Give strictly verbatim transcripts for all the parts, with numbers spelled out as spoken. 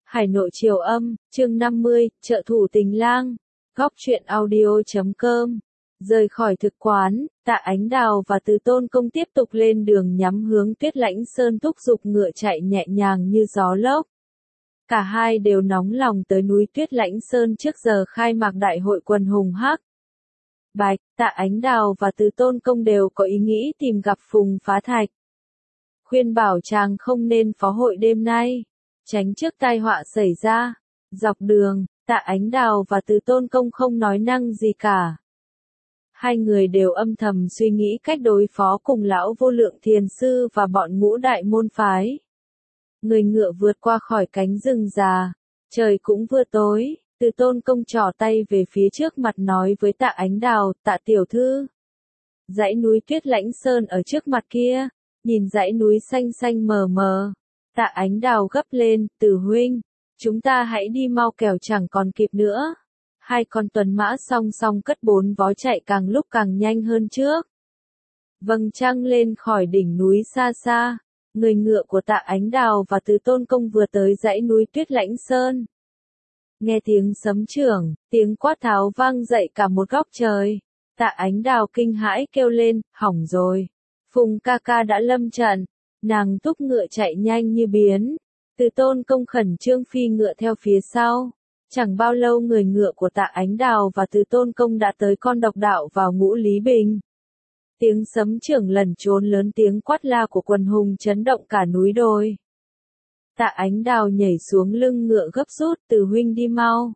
Hải Nội Triều Âm, chương năm mươi, Trợ thủ tình lang, góc truyện audio chấm com. Rời khỏi thực quán, Tạ Ánh Đào và Từ Tôn Công tiếp tục lên đường nhắm hướng Tuyết Lãnh Sơn, thúc giục ngựa chạy nhẹ nhàng như gió lốc. Cả hai đều nóng lòng tới núi Tuyết Lãnh Sơn trước giờ khai mạc đại hội quần hùng hắc bạch. Tạ Ánh Đào và Từ Tôn Công đều có ý nghĩ tìm gặp Phùng Phá Thạch, khuyên bảo chàng không nên phá hội đêm nay, tránh trước tai họa xảy ra. Dọc đường, Tạ Ánh Đào và Từ Tôn Công không nói năng gì cả. Hai người đều âm thầm suy nghĩ cách đối phó cùng lão Vô Lượng Thiền Sư và bọn Ngũ Đại môn phái. Người ngựa vượt qua khỏi cánh rừng già, trời cũng vừa tối. Từ Tôn Công trỏ tay về phía trước mặt nói với Tạ Ánh Đào, Tạ tiểu thư, dãy núi Tuyết Lãnh Sơn ở trước mặt kia, nhìn dãy núi xanh xanh mờ mờ. Tạ Ánh Đào gấp lên, Từ huynh, chúng ta hãy đi mau kẻo chẳng còn kịp nữa. Hai con tuần mã song song cất bốn vó chạy càng lúc càng nhanh hơn trước. Vầng trăng lên khỏi đỉnh núi xa xa, người ngựa của Tạ Ánh Đào và Từ Tôn Công vừa tới dãy núi Tuyết Lãnh Sơn. Nghe tiếng sấm chưởng, tiếng quát tháo vang dậy cả một góc trời. Tạ Ánh Đào kinh hãi kêu lên, hỏng rồi. Phùng ca ca đã lâm trận. Nàng thúc ngựa chạy nhanh như biến. Từ Tôn Công khẩn trương phi ngựa theo phía sau. Chẳng bao lâu người ngựa của Tạ Ánh Đào và Từ Tôn Công đã tới con độc đạo vào Ngũ Lý Bình. Tiếng sấm chưởng lẩn trốn lớn, tiếng quát la của quần hùng chấn động cả núi đồi. Tạ Ánh Đào nhảy xuống lưng ngựa gấp rút, Từ huynh đi mau.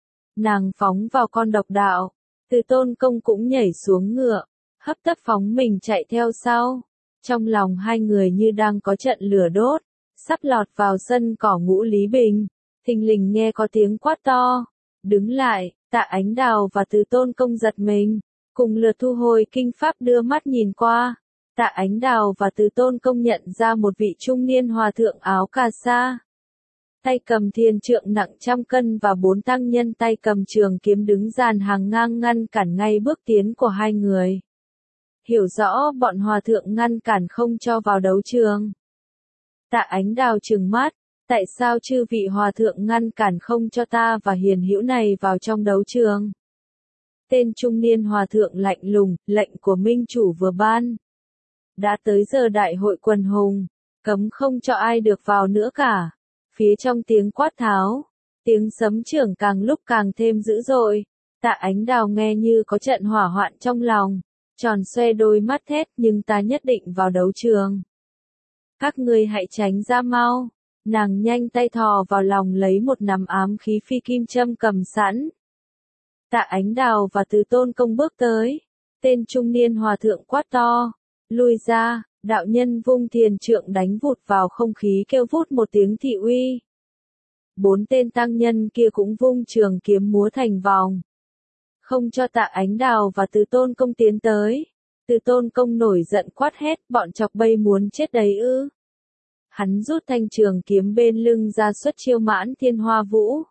Nàng phóng vào con độc đạo. Từ Tôn Công cũng nhảy xuống ngựa, hấp tấp phóng mình chạy theo sau. Trong lòng hai người như đang có trận lửa đốt, sắp lọt vào sân cỏ Ngũ Lý Bình. Thình lình nghe có tiếng quát to. Đứng lại, Tạ Ánh Đào và Từ Tôn Công giật mình, cùng lượt thu hồi kinh pháp đưa mắt nhìn qua. Tạ Ánh Đào và Từ Tôn Công nhận ra một vị trung niên hòa thượng áo cà sa, tay cầm thiền trượng nặng trăm cân và bốn tăng nhân tay cầm trường kiếm đứng dàn hàng ngang ngăn cản ngay bước tiến của hai người. Hiểu rõ bọn hòa thượng ngăn cản không cho vào đấu trường. Tạ Ánh Đào trừng mắt, tại sao chư vị hòa thượng ngăn cản không cho ta và hiền hữu này vào trong đấu trường? Tên trung niên hòa thượng lạnh lùng, lệnh của minh chủ vừa ban. Đã tới giờ đại hội quần hùng, cấm không cho ai được vào nữa cả. Phía trong tiếng quát tháo, tiếng sấm chưởng càng lúc càng thêm dữ dội. Tạ Ánh Đào nghe như có trận hỏa hoạn trong lòng, tròn xoe đôi mắt thét, nhưng ta nhất định vào đấu trường. Các ngươi hãy tránh ra mau. Nàng nhanh tay thò vào lòng lấy một nắm ám khí phi kim châm cầm sẵn. Tạ Ánh Đào và Từ Tôn Công bước tới. Tên trung niên hòa thượng quát to, lui ra. Đạo nhân vung thiền trượng đánh vụt vào không khí kêu vút một tiếng thị uy. Bốn tên tăng nhân kia cũng vung trường kiếm múa thành vòng, không cho Tạ Ánh Đào và Từ Tôn Công tiến tới. Từ Tôn Công nổi giận quát hét, bọn chọc bay muốn chết đấy ư? Hắn rút thanh trường kiếm bên lưng ra xuất chiêu Mãn Thiên Hoa Vũ.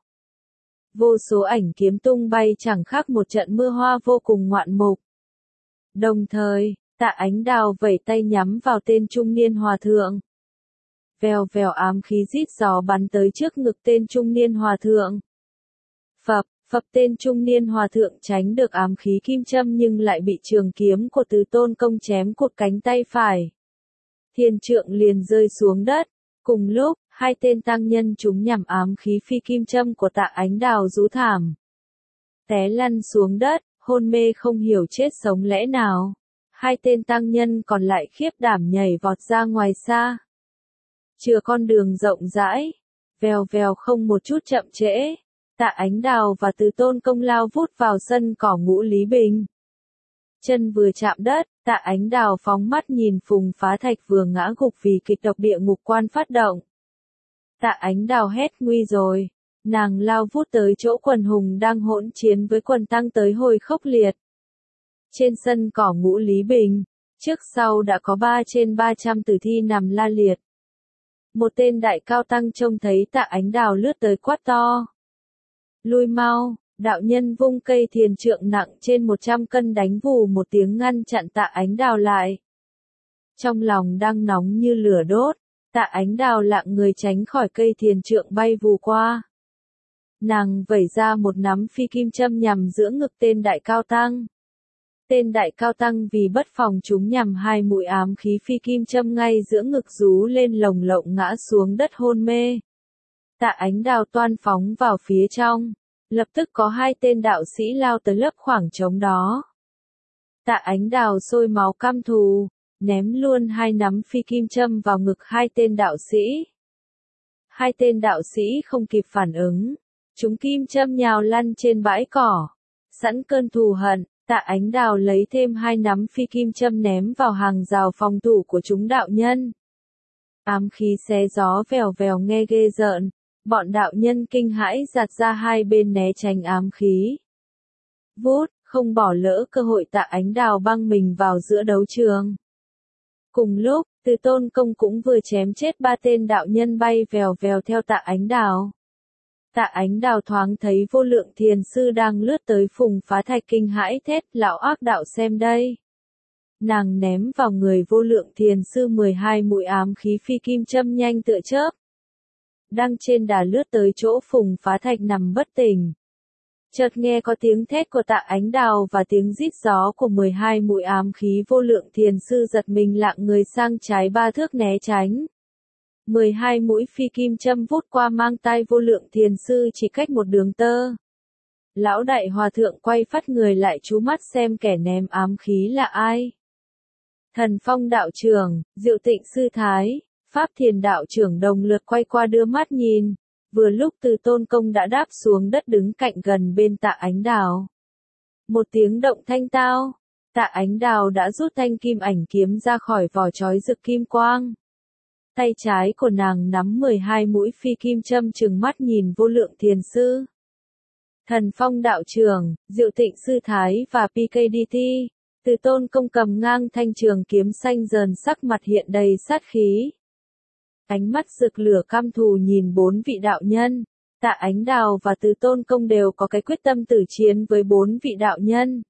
Vô số ảnh kiếm tung bay chẳng khác một trận mưa hoa vô cùng ngoạn mục. Đồng thời, Tạ Ánh Đào vẩy tay nhắm vào tên trung niên hòa thượng. Vèo vèo ám khí rít gió bắn tới trước ngực tên trung niên hòa thượng. Phập, phập tên trung niên hòa thượng tránh được ám khí kim châm nhưng lại bị trường kiếm của Từ Tôn Công chém cụt cánh tay phải. Thiền trượng liền rơi xuống đất. Cùng lúc, hai tên tăng nhân chúng nhằm ám khí phi kim châm của Tạ Ánh Đào rú thảm, té lăn xuống đất, hôn mê không hiểu chết sống lẽ nào. Hai tên tăng nhân còn lại khiếp đảm nhảy vọt ra ngoài xa. Chừa con đường rộng rãi, vèo vèo không một chút chậm trễ. Tạ Ánh Đào và Từ Tôn Công lao vút vào sân cỏ Ngũ Lý Bình. Chân vừa chạm đất, Tạ Ánh Đào phóng mắt nhìn Phùng Phá Thạch vừa ngã gục vì kịch độc địa ngục quan phát động. Tạ Ánh Đào hét nguy rồi. Nàng lao vút tới chỗ quần hùng đang hỗn chiến với quần tăng tới hồi khốc liệt. Trên sân cỏ Ngũ Lý Bình, trước sau đã có ba trên ba trăm tử thi nằm la liệt. Một tên đại cao tăng trông thấy Tạ Ánh Đào lướt tới quát to, lui mau. Đạo nhân vung cây thiền trượng nặng trên một trăm cân đánh vù một tiếng ngăn chặn Tạ Ánh Đào lại. Trong lòng đang nóng như lửa đốt, Tạ Ánh Đào lặng người tránh khỏi cây thiền trượng bay vù qua. Nàng vẩy ra một nắm phi kim châm nhằm giữa ngực tên đại cao tăng. Tên đại cao tăng vì bất phòng chúng nhằm hai mũi ám khí phi kim châm ngay giữa ngực rú lên lồng lộng ngã xuống đất hôn mê. Tạ Ánh Đào toan phóng vào phía trong. Lập tức có hai tên đạo sĩ lao tới lấp khoảng trống đó. Tạ Ánh Đào sôi máu căm thù, ném luôn hai nắm phi kim châm vào ngực hai tên đạo sĩ. Hai tên đạo sĩ không kịp phản ứng. Chúng kim châm nhào lăn trên bãi cỏ. Sẵn cơn thù hận, Tạ Ánh Đào lấy thêm hai nắm phi kim châm ném vào hàng rào phòng thủ của chúng đạo nhân. Ám khí xé gió vèo vèo nghe ghê rợn. Bọn đạo nhân kinh hãi giạt ra hai bên né tránh ám khí. Vút, không bỏ lỡ cơ hội Tạ Ánh Đào băng mình vào giữa đấu trường. Cùng lúc, Từ Tôn Công cũng vừa chém chết ba tên đạo nhân bay vèo vèo theo Tạ Ánh Đào. Tạ Ánh Đào thoáng thấy Vô Lượng Thiền Sư đang lướt tới Phùng Phá Thạch kinh hãi thét, lão ác đạo xem đây. Nàng ném vào người Vô Lượng Thiền Sư mười hai mũi ám khí phi kim châm nhanh tựa chớp. Đang trên đà lướt tới chỗ Phùng Phá Thạch nằm bất tỉnh. Chợt nghe có tiếng thét của Tạ Ánh Đào và tiếng rít gió của mười hai mũi ám khí. Vô Lượng Thiền Sư giật mình lạng người sang trái ba thước né tránh. mười hai mũi phi kim châm vút qua mang tai Vô Lượng Thiền Sư chỉ cách một đường tơ. Lão đại hòa thượng quay phát người lại chú mắt xem kẻ ném ám khí là ai. Thần Phong đạo trưởng, Diệu Tịnh Sư Thái, Pháp Thiền đạo trưởng đồng lượt quay qua đưa mắt nhìn. Vừa lúc Từ Tôn Công đã đáp xuống đất đứng cạnh gần bên Tạ Ánh Đào. Một tiếng động thanh tao, Tạ Ánh Đào đã rút thanh kim ảnh kiếm ra khỏi vỏ trói rực kim quang. Tay trái của nàng nắm mười hai mũi phi kim châm trừng mắt nhìn Vô Lượng Thiền Sư. Thần Phong đạo trưởng, Diệu Tịnh Sư Thái và pê ca đê tê, Từ Tôn Công cầm ngang thanh trường kiếm xanh dờn sắc mặt hiện đầy sát khí. Ánh mắt rực lửa căm thù nhìn bốn vị đạo nhân. Tạ Ánh Đào và Từ Tôn Công đều có cái quyết tâm tử chiến với bốn vị đạo nhân.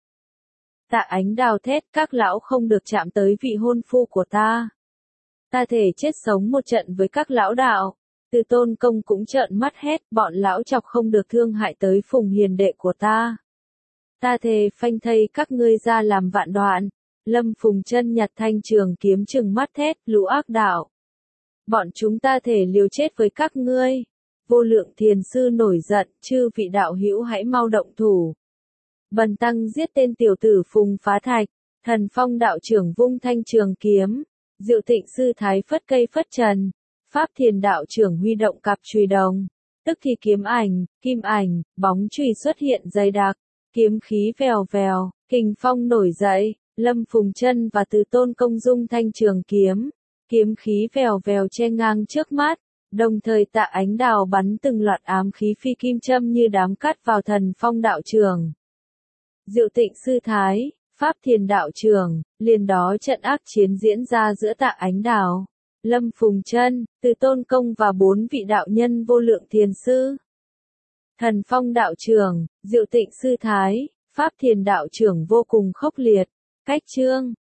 Tạ Ánh Đào thét, các lão không được chạm tới vị hôn phu của ta. Ta thể chết sống một trận với các lão đạo. Từ Tôn Công cũng trợn mắt hét, bọn lão chọc không được thương hại tới Phùng hiền đệ của ta. Ta thề phanh thây các ngươi ra làm vạn đoạn. Lâm Phùng chân nhặt thanh trường kiếm trừng mắt thét, lũ ác đạo. Bọn chúng ta thể liều chết với các ngươi. Vô Lượng Thiền Sư nổi giận, chư vị đạo hữu hãy mau động thủ. Bần tăng giết tên tiểu tử Phùng Phá Thạch. Thần Phong đạo trưởng vung thanh trường kiếm. Diệu Tịnh Sư Thái phất cây phất trần. Pháp Thiền đạo trưởng huy động cặp chùy đồng. Tức thì kiếm ảnh, kim ảnh, bóng chùy xuất hiện dày đặc. Kiếm khí vèo vèo, kình phong nổi dậy. Lâm Phùng Chân và Từ Tôn Công dung thanh trường kiếm. Kiếm khí vèo vèo che ngang trước mắt. Đồng thời Tạ Ánh Đào bắn từng loạt ám khí phi kim châm như đám cát vào Thần Phong đạo trưởng. Diệu Tịnh Sư Thái, Pháp Thiền đạo trưởng, liền đó trận ác chiến diễn ra giữa Tạ Ánh Đào, Lâm Phùng Chân, Từ Tôn Công và bốn vị đạo nhân Vô Lượng Thiền Sư. Thần Phong đạo trưởng, Diệu Tịnh Sư Thái, Pháp Thiền đạo trưởng vô cùng khốc liệt. Cách chương